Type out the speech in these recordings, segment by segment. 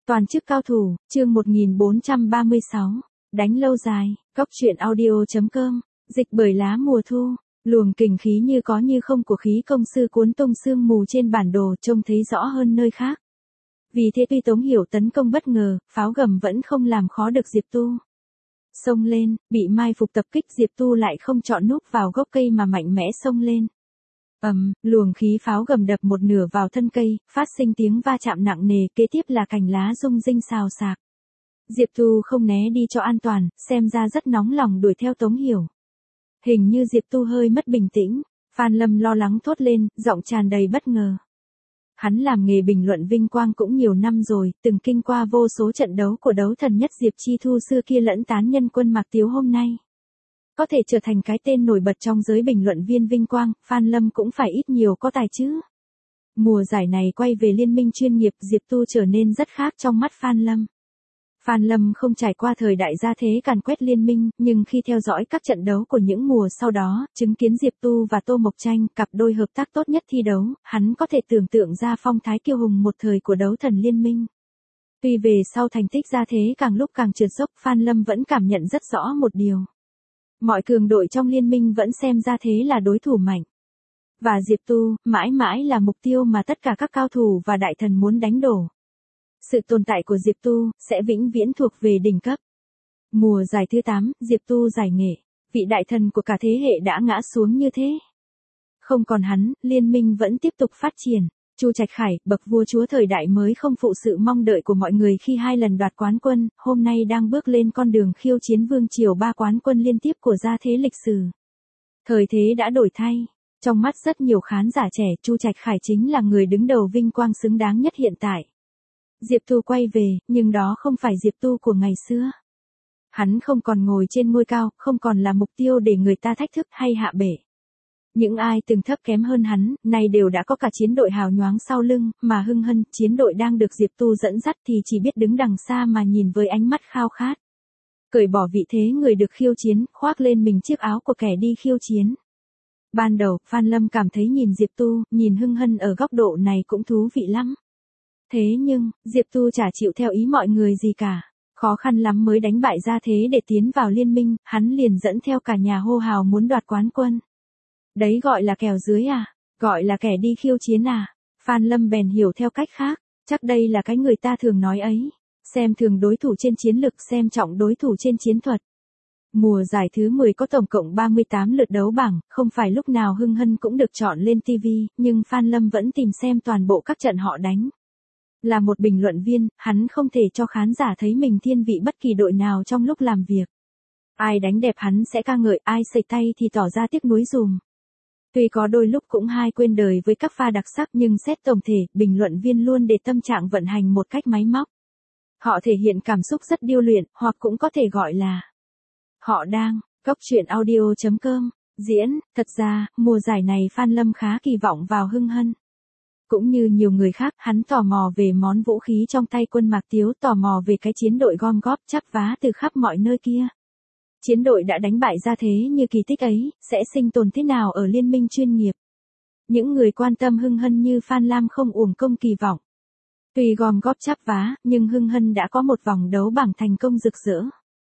Toàn chức cao thủ, chương 1436, đánh lâu dài, góc truyện audio.com, dịch bởi lá mùa thu, luồng kình khí như có như không của khí công sư cuốn tung sương mù trên bản đồ trông thấy rõ hơn nơi khác. Vì thế tuy Tống Hiểu tấn công bất ngờ, pháo gầm vẫn không làm khó được Diệp Tu. Xông lên, bị mai phục tập kích Diệp Tu lại không chọn núp vào gốc cây mà mạnh mẽ xông lên. Luồng khí pháo gầm đập một nửa vào thân cây, phát sinh tiếng va chạm nặng nề, kế tiếp là cành lá rung rinh xào xạc. Diệp Tu không né đi cho an toàn, xem ra rất nóng lòng đuổi theo Tống Hiểu. Hình như Diệp Tu hơi mất bình tĩnh, Phan Lâm lo lắng thốt lên, giọng tràn đầy bất ngờ. Hắn làm nghề bình luận vinh quang cũng nhiều năm rồi, từng kinh qua vô số trận đấu của đấu thần nhất Diệp Chi Thu xưa kia lẫn tán nhân quân Mạc Tiếu hôm nay. Có thể trở thành cái tên nổi bật trong giới bình luận viên vinh quang, Phan Lâm cũng phải ít nhiều có tài chứ. Mùa giải này quay về liên minh chuyên nghiệp, Diệp Tu trở nên rất khác trong mắt Phan Lâm. Phan Lâm không trải qua thời đại gia thế càn quét liên minh, nhưng khi theo dõi các trận đấu của những mùa sau đó, chứng kiến Diệp Tu và Tô Mộc Tranh, cặp đôi hợp tác tốt nhất thi đấu, hắn có thể tưởng tượng ra phong thái kiêu hùng một thời của đấu thần liên minh. Tuy về sau thành tích gia thế càng lúc càng trượt dốc, Phan Lâm vẫn cảm nhận rất rõ một điều. Mọi cường đội trong liên minh vẫn xem ra thế là đối thủ mạnh. Và Diệp Tu, mãi mãi là mục tiêu mà tất cả các cao thủ và đại thần muốn đánh đổ. Sự tồn tại của Diệp Tu, sẽ vĩnh viễn thuộc về đỉnh cấp. Mùa giải thứ 8, Diệp Tu giải nghệ. Vị đại thần của cả thế hệ đã ngã xuống như thế. Không còn hắn, liên minh vẫn tiếp tục phát triển. Chu Trạch Khải, bậc vua chúa thời đại mới không phụ sự mong đợi của mọi người khi 2 lần đoạt quán quân, hôm nay đang bước lên con đường khiêu chiến vương triều 3 quán quân liên tiếp của gia thế lịch sử. Thời thế đã đổi thay. Trong mắt rất nhiều khán giả trẻ, Chu Trạch Khải chính là người đứng đầu vinh quang xứng đáng nhất hiện tại. Diệp Tu quay về, nhưng đó không phải Diệp Tu của ngày xưa. Hắn không còn ngồi trên ngôi cao, không còn là mục tiêu để người ta thách thức hay hạ bệ. Những ai từng thấp kém hơn hắn, nay đều đã có cả chiến đội hào nhoáng sau lưng, mà hưng hân, chiến đội đang được Diệp Tu dẫn dắt thì chỉ biết đứng đằng xa mà nhìn với ánh mắt khao khát. Cởi bỏ vị thế người được khiêu chiến, khoác lên mình chiếc áo của kẻ đi khiêu chiến. Ban đầu, Phan Lâm cảm thấy nhìn Diệp Tu, nhìn hưng hân ở góc độ này cũng thú vị lắm. Thế nhưng, Diệp Tu chả chịu theo ý mọi người gì cả. Khó khăn lắm mới đánh bại gia thế để tiến vào liên minh, hắn liền dẫn theo cả nhà hô hào muốn đoạt quán quân. Đấy gọi là kèo dưới à? Gọi là kẻ đi khiêu chiến à? Phan Lâm bèn hiểu theo cách khác, chắc đây là cái người ta thường nói ấy. Xem thường đối thủ trên chiến lực, xem trọng đối thủ trên chiến thuật. Mùa giải thứ 10 có tổng cộng 38 lượt đấu bảng, không phải lúc nào hưng hân cũng được chọn lên TV, nhưng Phan Lâm vẫn tìm xem toàn bộ các trận họ đánh. Là một bình luận viên, hắn không thể cho khán giả thấy mình thiên vị bất kỳ đội nào trong lúc làm việc. Ai đánh đẹp hắn sẽ ca ngợi, ai sẩy tay thì tỏ ra tiếc nuối dùm. Tuy có đôi lúc cũng hay quên đời với các pha đặc sắc nhưng xét tổng thể, bình luận viên luôn để tâm trạng vận hành một cách máy móc. Họ thể hiện cảm xúc rất điêu luyện, hoặc cũng có thể gọi là họ đang, góc truyện audio.com, diễn. Thật ra, mùa giải này Phan Lâm khá kỳ vọng vào hưng hân. Cũng như nhiều người khác, hắn tò mò về món vũ khí trong tay quân Mạc Tiếu, tò mò về cái chiến đội gom góp chắp vá từ khắp mọi nơi kia. Chiến đội đã đánh bại gia thế như kỳ tích ấy, sẽ sinh tồn thế nào ở liên minh chuyên nghiệp. Những người quan tâm hưng hân như Phan Lam không uổng công kỳ vọng. Tuy gom góp chắp vá, nhưng hưng hân đã có một vòng đấu bảng thành công rực rỡ.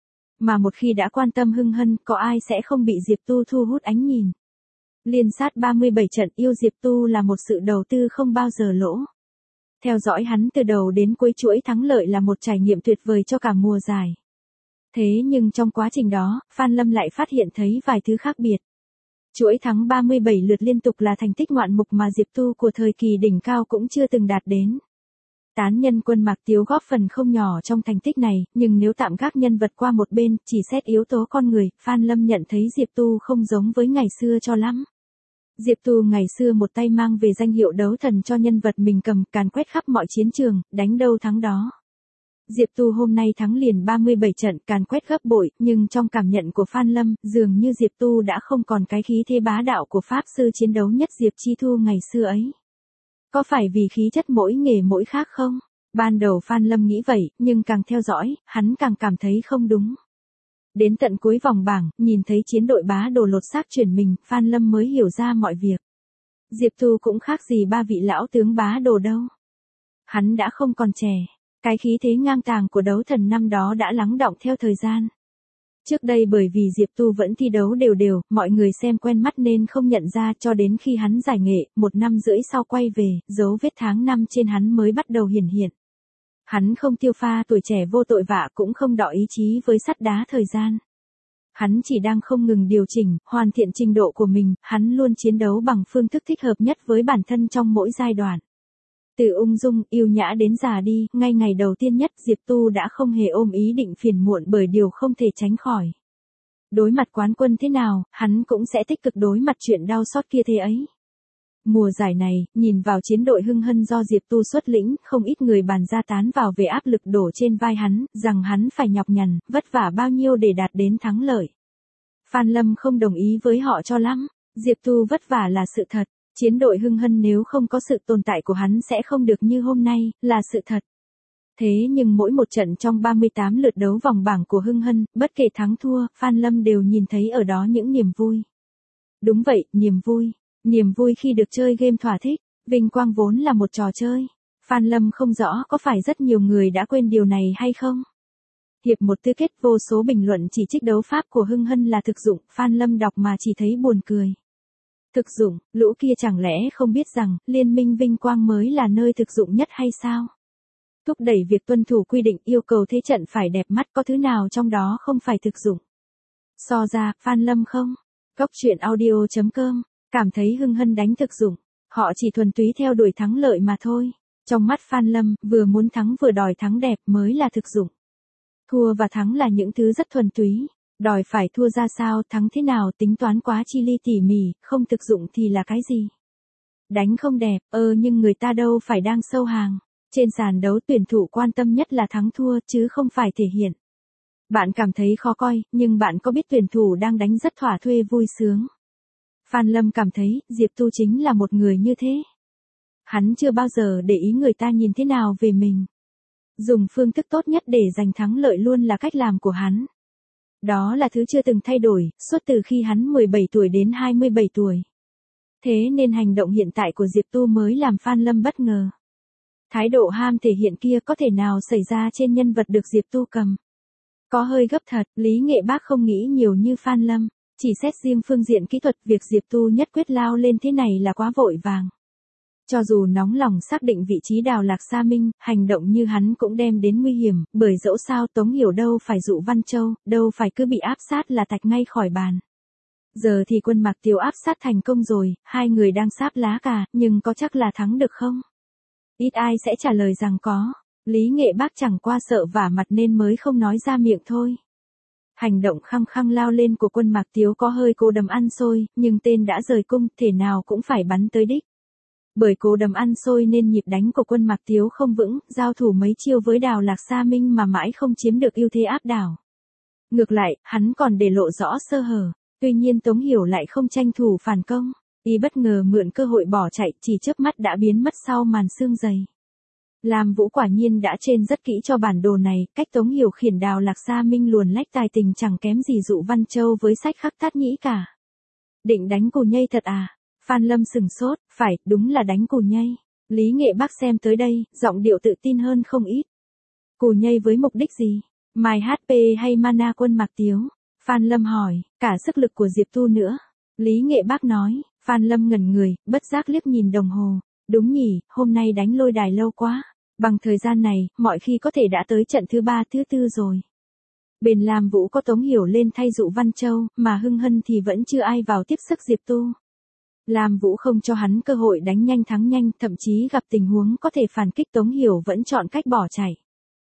Mà một khi đã quan tâm hưng hân, có ai sẽ không bị Diệp Tu thu hút ánh nhìn. Liên sát 37 trận, yêu Diệp Tu là một sự đầu tư không bao giờ lỗ. Theo dõi hắn từ đầu đến cuối chuỗi thắng lợi là một trải nghiệm tuyệt vời cho cả mùa giải. Thế nhưng trong quá trình đó, Phan Lâm lại phát hiện thấy vài thứ khác biệt. Chuỗi thắng 37 lượt liên tục là thành tích ngoạn mục mà Diệp Tu của thời kỳ đỉnh cao cũng chưa từng đạt đến. Tán nhân quân Mạc Tiếu góp phần không nhỏ trong thành tích này, nhưng nếu tạm gác nhân vật qua một bên, chỉ xét yếu tố con người, Phan Lâm nhận thấy Diệp Tu không giống với ngày xưa cho lắm. Diệp Tu ngày xưa một tay mang về danh hiệu đấu thần cho nhân vật mình cầm, càn quét khắp mọi chiến trường, đánh đâu thắng đó. Diệp Tu hôm nay thắng liền 37 trận, càn quét gấp bội, nhưng trong cảm nhận của Phan Lâm, dường như Diệp Tu đã không còn cái khí thế bá đạo của pháp sư chiến đấu nhất Diệp Chi Thu ngày xưa ấy. Có phải vì khí chất mỗi nghề mỗi khác không? Ban đầu Phan Lâm nghĩ vậy, nhưng càng theo dõi, hắn càng cảm thấy không đúng. Đến tận cuối vòng bảng, nhìn thấy chiến đội bá đồ lột xác chuyển mình, Phan Lâm mới hiểu ra mọi việc. Diệp Tu cũng khác gì ba vị lão tướng bá đồ đâu. Hắn đã không còn trẻ. Cái khí thế ngang tàng của đấu thần năm đó đã lắng đọng theo thời gian. Trước đây bởi vì Diệp Tu vẫn thi đấu đều đều, mọi người xem quen mắt nên không nhận ra, cho đến khi hắn giải nghệ, 1 năm rưỡi sau quay về, dấu vết tháng năm trên hắn mới bắt đầu hiển hiện. Hắn không tiêu pha tuổi trẻ vô tội vạ, cũng không đọ ý chí với sắt đá thời gian. Hắn chỉ đang không ngừng điều chỉnh, hoàn thiện trình độ của mình, hắn luôn chiến đấu bằng phương thức thích hợp nhất với bản thân trong mỗi giai đoạn. Từ ung dung, yêu nhã đến già đi, ngay ngày đầu tiên nhất Diệp Tu đã không hề ôm ý định phiền muộn bởi điều không thể tránh khỏi. Đối mặt quán quân thế nào, hắn cũng sẽ tích cực đối mặt chuyện đau xót kia thế ấy. Mùa giải này, nhìn vào chiến đội hưng hân do Diệp Tu xuất lĩnh, không ít người bàn ra tán vào về áp lực đổ trên vai hắn, rằng hắn phải nhọc nhằn, vất vả bao nhiêu để đạt đến thắng lợi. Phan Lâm không đồng ý với họ cho lắm, Diệp Tu vất vả là sự thật. Chiến đội hưng hân nếu không có sự tồn tại của hắn sẽ không được như hôm nay, là sự thật. Thế nhưng mỗi một trận trong 38 lượt đấu vòng bảng của hưng hân, bất kể thắng thua, Phan Lâm đều nhìn thấy ở đó những niềm vui. Đúng vậy, niềm vui. Niềm vui khi được chơi game thỏa thích, vinh quang vốn là một trò chơi. Phan Lâm không rõ có phải rất nhiều người đã quên điều này hay không. Hiệp 1 tứ kết vô số bình luận chỉ trích đấu pháp của hưng hân là thực dụng, Phan Lâm đọc mà chỉ thấy buồn cười. Thực dụng, lũ kia chẳng lẽ không biết rằng, liên minh vinh quang mới là nơi thực dụng nhất hay sao? Thúc đẩy việc tuân thủ quy định yêu cầu thế trận phải đẹp mắt, có thứ nào trong đó không phải thực dụng. So ra, Phan Lâm không? Góc truyện audio.com, cảm thấy hưng hân đánh thực dụng. Họ chỉ thuần túy theo đuổi thắng lợi mà thôi. Trong mắt Phan Lâm, vừa muốn thắng vừa đòi thắng đẹp mới là thực dụng. Thua và thắng là những thứ rất thuần túy. Đòi phải thua ra sao, thắng thế nào, tính toán quá chi ly tỉ mỉ, không thực dụng thì là cái gì? Đánh không đẹp, nhưng người ta đâu phải đang sâu hàng. Trên sàn đấu tuyển thủ quan tâm nhất là thắng thua chứ không phải thể hiện. Bạn cảm thấy khó coi, nhưng bạn có biết tuyển thủ đang đánh rất thỏa thuê vui sướng. Phan Lâm cảm thấy, Diệp Tu chính là một người như thế. Hắn chưa bao giờ để ý người ta nhìn thế nào về mình. Dùng phương thức tốt nhất để giành thắng lợi luôn là cách làm của hắn. Đó là thứ chưa từng thay đổi, suốt từ khi hắn 17 tuổi đến 27 tuổi. Thế nên hành động hiện tại của Diệp Tu mới làm Phan Lâm bất ngờ. Thái độ ham thể hiện kia có thể nào xảy ra trên nhân vật được Diệp Tu cầm. Có hơi gấp thật, Lý Nghệ Bác không nghĩ nhiều như Phan Lâm. Chỉ xét riêng phương diện kỹ thuật, việc Diệp Tu nhất quyết lao lên thế này là quá vội vàng. Cho dù nóng lòng xác định vị trí Đào Lạc Sa Minh, hành động như hắn cũng đem đến nguy hiểm, bởi dẫu sao Tống Hiểu đâu phải dụ Văn Châu, đâu phải cứ bị áp sát là tạch ngay khỏi bàn. Giờ thì Quân Mạc Tiếu áp sát thành công rồi, hai người đang sáp lá cà, nhưng có chắc là thắng được không? Ít ai sẽ trả lời rằng có. Lý Nghệ Bác chẳng qua sợ vả mặt nên mới không nói ra miệng thôi. Hành động khăng khăng lao lên của Quân Mạc Tiếu có hơi cố đấm ăn xôi, nhưng tên đã rời cung, thể nào cũng phải bắn tới đích. Bởi cố đấm ăn xôi nên nhịp đánh của Quân Mạc Tiếu không vững, giao thủ mấy chiêu với Đào Lạc Sa Minh mà mãi không chiếm được ưu thế áp đảo. Ngược lại, hắn còn để lộ rõ sơ hở, tuy nhiên Tống Hiểu lại không tranh thủ phản công, y bất ngờ mượn cơ hội bỏ chạy, chỉ chớp mắt đã biến mất sau màn sương dày. Lam Vũ quả nhiên đã trên rất kỹ cho bản đồ này, cách Tống Hiểu khiển Đào Lạc Sa Minh luồn lách tài tình chẳng kém gì dụ Văn Châu với sách khắc tát nhĩ cả. Định đánh cù nhây thật à? Phan Lâm sừng sốt, phải, đúng là đánh cù nhây. Lý Nghệ Bác xem tới đây, giọng điệu tự tin hơn không ít. Cù nhây với mục đích gì? Mai HP hay mana Quân Mạc Tiếu? Phan Lâm hỏi, cả sức lực của Diệp Tu nữa. Lý Nghệ Bác nói, Phan Lâm ngẩn người, bất giác liếc nhìn đồng hồ. Đúng nhỉ, hôm nay đánh lôi đài lâu quá. Bằng thời gian này, mọi khi có thể đã tới trận thứ 3 thứ 4 rồi. Bên Lam Vũ có Tống Hiểu lên thay dụ Văn Châu, mà hưng hân thì vẫn chưa ai vào tiếp sức Diệp Tu. Lam Vũ không cho hắn cơ hội đánh nhanh thắng nhanh, thậm chí gặp tình huống có thể phản kích, Tống Hiểu vẫn chọn cách bỏ chạy.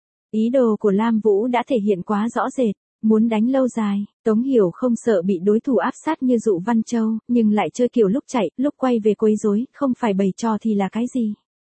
Ý đồ của Lam Vũ đã thể hiện quá rõ rệt, muốn đánh lâu dài, Tống Hiểu không sợ bị đối thủ áp sát như dụ Văn Châu, nhưng lại chơi kiểu lúc chạy, lúc quay về quấy rối, không phải bày trò thì là cái gì.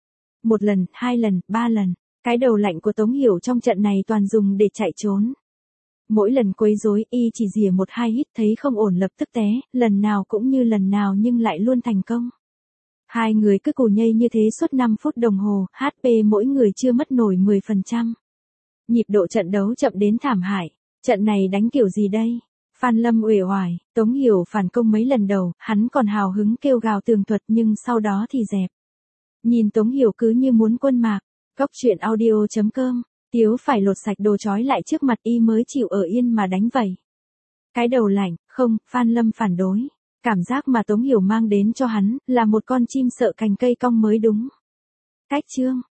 1 lần, 2 lần, 3 lần, cái đầu lạnh của Tống Hiểu trong trận này toàn dùng để chạy trốn. Mỗi lần quấy rối, y chỉ rỉa 1-2 hít thấy không ổn lập tức té, lần nào cũng như lần nào nhưng lại luôn thành công. Hai người cứ cù nhây như thế suốt 5 phút đồng hồ, HP mỗi người chưa mất nổi 10%. Nhịp độ trận đấu chậm đến thảm hại. Trận này đánh kiểu gì đây? Phan Lâm uể oải, Tống Hiểu phản công mấy lần đầu, hắn còn hào hứng kêu gào tường thuật nhưng sau đó thì dẹp. Nhìn Tống Hiểu cứ như muốn quân mạc, Cốc truyện audio.com, Tiếu phải lột sạch đồ trói lại trước mặt y mới chịu ở yên mà đánh vẩy. Cái đầu lạnh, không, Phan Lâm phản đối. Cảm giác mà Tống Hiểu mang đến cho hắn, là một con chim sợ cành cây cong mới đúng. Cách chương.